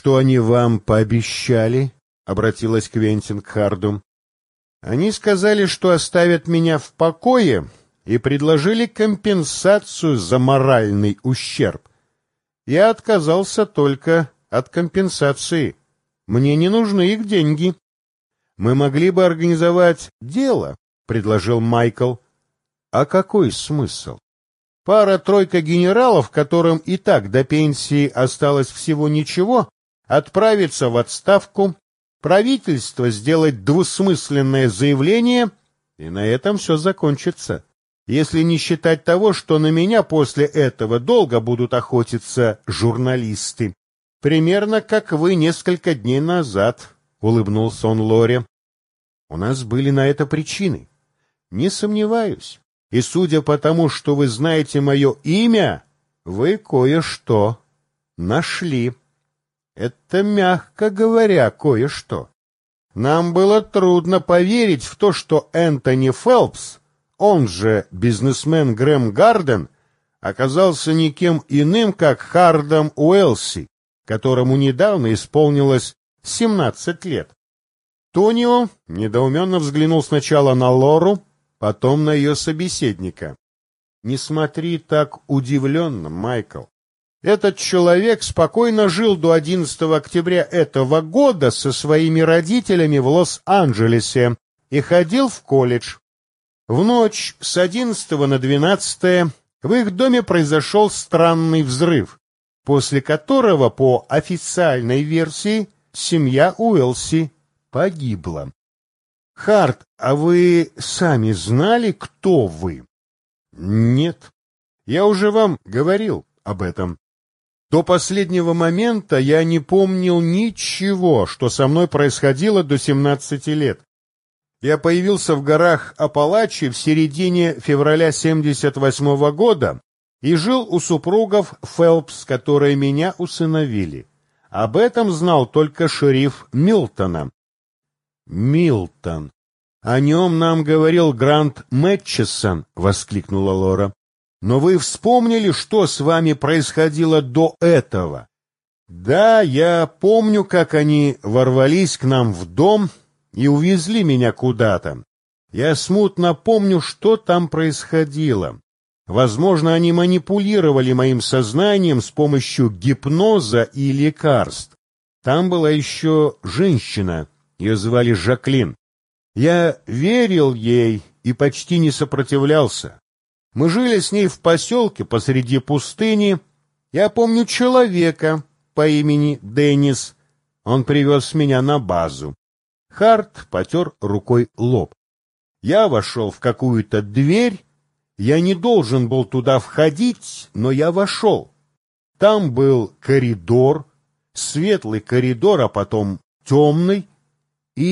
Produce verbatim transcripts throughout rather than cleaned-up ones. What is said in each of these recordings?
что они вам пообещали?» — обратилась Квентин к Харду. «Они сказали, что оставят меня в покое, и предложили компенсацию за моральный ущерб. Я отказался только от компенсации. Мне не нужны их деньги. Мы могли бы организовать дело», — предложил Майкл. «А какой смысл? Пара-тройка генералов, которым и так до пенсии осталось всего ничего, отправиться в отставку, правительство сделать двусмысленное заявление, и на этом все закончится. Если не считать того, что на меня после этого долго будут охотиться журналисты. Примерно как вы несколько дней назад», — улыбнулся он Лоре. «У нас были на это причины. Не сомневаюсь. И судя по тому, что вы знаете мое имя, вы кое-что нашли. Это, мягко говоря, кое-что. Нам было трудно поверить в то, что Энтони Фелпс, он же бизнесмен Грэм Гарден, оказался никем иным, как Хардом Уэлси, которому недавно исполнилось семнадцать лет. Тонио недоуменно взглянул сначала на Лору, потом на ее собеседника. «Не смотри так удивленно, Майкл. Этот человек спокойно жил до одиннадцатого октября этого года со своими родителями в Лос-Анджелесе и ходил в колледж. В ночь с одиннадцатого на двенадцатое в их доме произошел странный взрыв, после которого, по официальной версии, семья Уэлси погибла. Хард, а вы сами знали, кто вы?» «Нет. Я уже вам говорил об этом. До последнего момента я не помнил ничего, что со мной происходило до семнадцати лет. Я появился в горах Апалачи в середине февраля семьдесят восьмого года и жил у супругов Фелпс, которые меня усыновили. Об этом знал только шериф Милтона». «Милтон. О нем нам говорил Грант Мэтчесон», — воскликнула Лора. «Но вы вспомнили, что с вами происходило до этого?» «Да, я помню, как они ворвались к нам в дом и увезли меня куда-то. Я смутно помню, что там происходило. Возможно, они манипулировали моим сознанием с помощью гипноза и лекарств. Там была еще женщина, ее звали Жаклин. Я верил ей и почти не сопротивлялся. Мы жили с ней в поселке посреди пустыни. Я помню человека по имени Деннис. Он привез меня на базу». Хард потер рукой лоб. «Я вошел в какую-то дверь. Я не должен был туда входить, но я вошел. Там был коридор, светлый коридор, а потом темный, и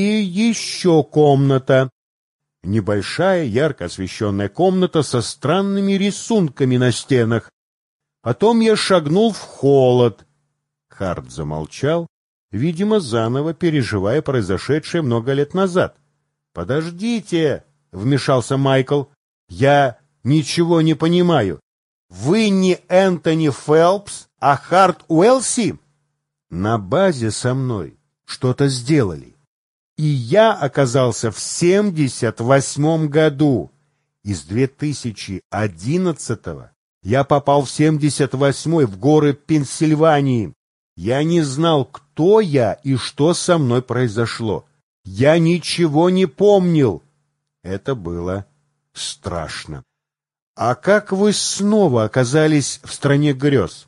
еще комната. Небольшая, ярко освещенная комната со странными рисунками на стенах. Потом я шагнул в холод». Хард замолчал, видимо, заново переживая произошедшее много лет назад. «Подождите», — вмешался Майкл, — «я ничего не понимаю. Вы не Энтони Фелпс, а Хард Уэлси?» «На базе со мной что-то сделали. И я оказался в семьдесят восьмом году. Из две тысячи одиннадцатого я попал в семьдесят восьмой в горы Пенсильвании. Я не знал, кто я и что со мной произошло. Я ничего не помнил. Это было страшно. А как вы снова оказались в стране грез?»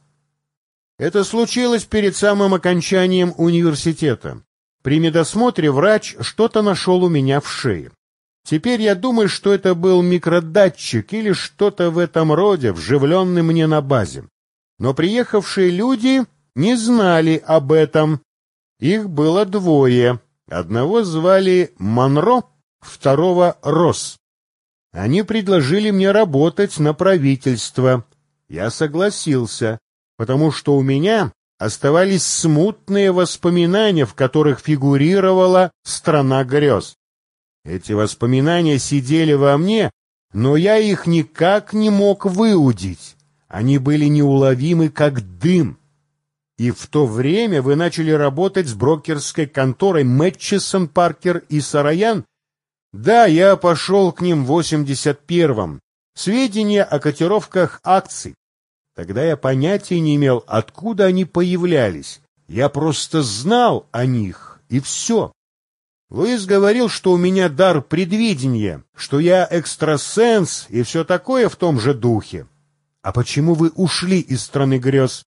«Это случилось перед самым окончанием университета. При медосмотре врач что-то нашел у меня в шее. Теперь я думаю, что это был микродатчик или что-то в этом роде, вживленный мне на базе. Но приехавшие люди не знали об этом. Их было двое. Одного звали Монро, второго Росс. Они предложили мне работать на правительство. Я согласился, потому что у меня оставались смутные воспоминания, в которых фигурировала страна грез. Эти воспоминания сидели во мне, но я их никак не мог выудить. Они были неуловимы, как дым. И в то время вы начали работать с брокерской конторой Мэтчисон, Паркер и Сараян? Да, я пошел к ним в восемьдесят первом. Сведения о котировках акций. Тогда я понятия не имел, откуда они появлялись. Я просто знал о них, и все. Луис говорил, что у меня дар предвидения, что я экстрасенс и все такое в том же духе. А почему вы ушли из страны грез?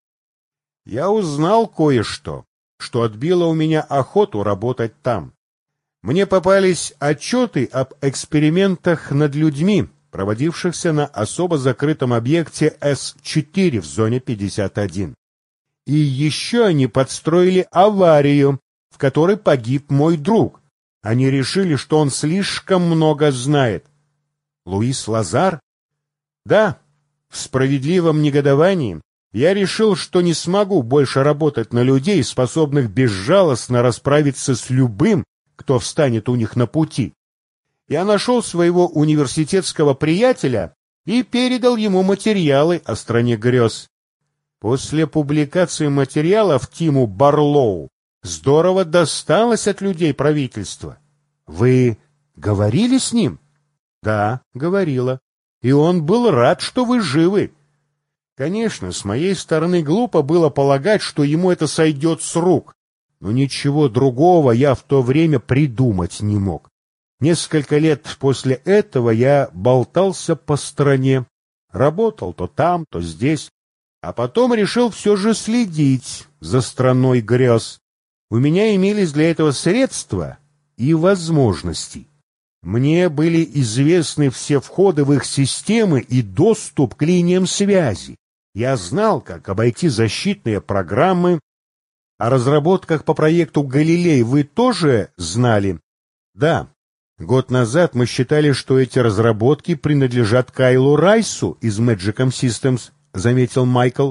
Я узнал кое-что, что отбило у меня охоту работать там. Мне попались отчеты об экспериментах над людьми, проводившихся на особо закрытом объекте С четыре в зоне пятьдесят один. И еще они подстроили аварию, в которой погиб мой друг. Они решили, что он слишком много знает. Луис Лазар? Да, в справедливом негодовании я решил, что не смогу больше работать на людей, способных безжалостно расправиться с любым, кто встанет у них на пути. Я нашел своего университетского приятеля и передал ему материалы о стране грез. После публикации материалов Тиму Барлоу здорово досталось от людей правительства. Вы говорили с ним? Да, говорила. И он был рад, что вы живы. Конечно, с моей стороны глупо было полагать, что ему это сойдет с рук. Но ничего другого я в то время придумать не мог. Несколько лет после этого я болтался по стране, работал то там, то здесь, а потом решил все же следить за страной грез. У меня имелись для этого средства и возможности. Мне были известны все входы в их системы и доступ к линиям связи. Я знал, как обойти защитные программы. О разработках по проекту «Галилей» вы тоже знали? Да. Год назад мы считали, что эти разработки принадлежат Кайлу Райсу из Magicom Systems, заметил Майкл.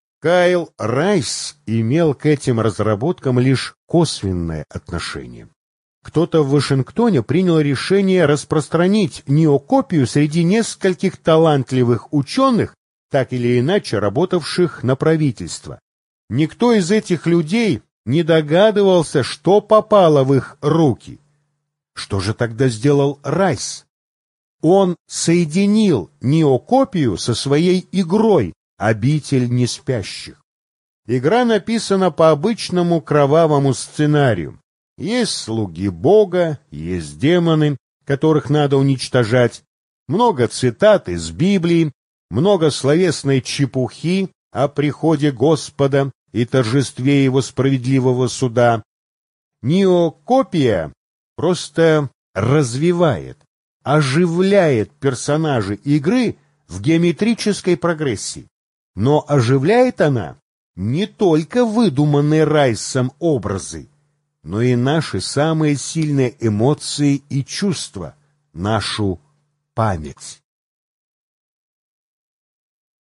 Кайл Райс имел к этим разработкам лишь косвенное отношение. Кто-то в Вашингтоне принял решение распространить неокопию среди нескольких талантливых ученых, так или иначе работавших на правительство. Никто из этих людей не догадывался, что попало в их руки. Что же тогда сделал Райс? Он соединил неокопию со своей игрой «Обитель неспящих». Игра написана по обычному кровавому сценарию. Есть слуги Бога, есть демоны, которых надо уничтожать, много цитат из Библии, много словесной чепухи о приходе Господа и торжестве Его справедливого суда. Неокопия просто развивает, оживляет персонажей игры в геометрической прогрессии. Но оживляет она не только выдуманные Райсом образы, но и наши самые сильные эмоции и чувства, нашу память.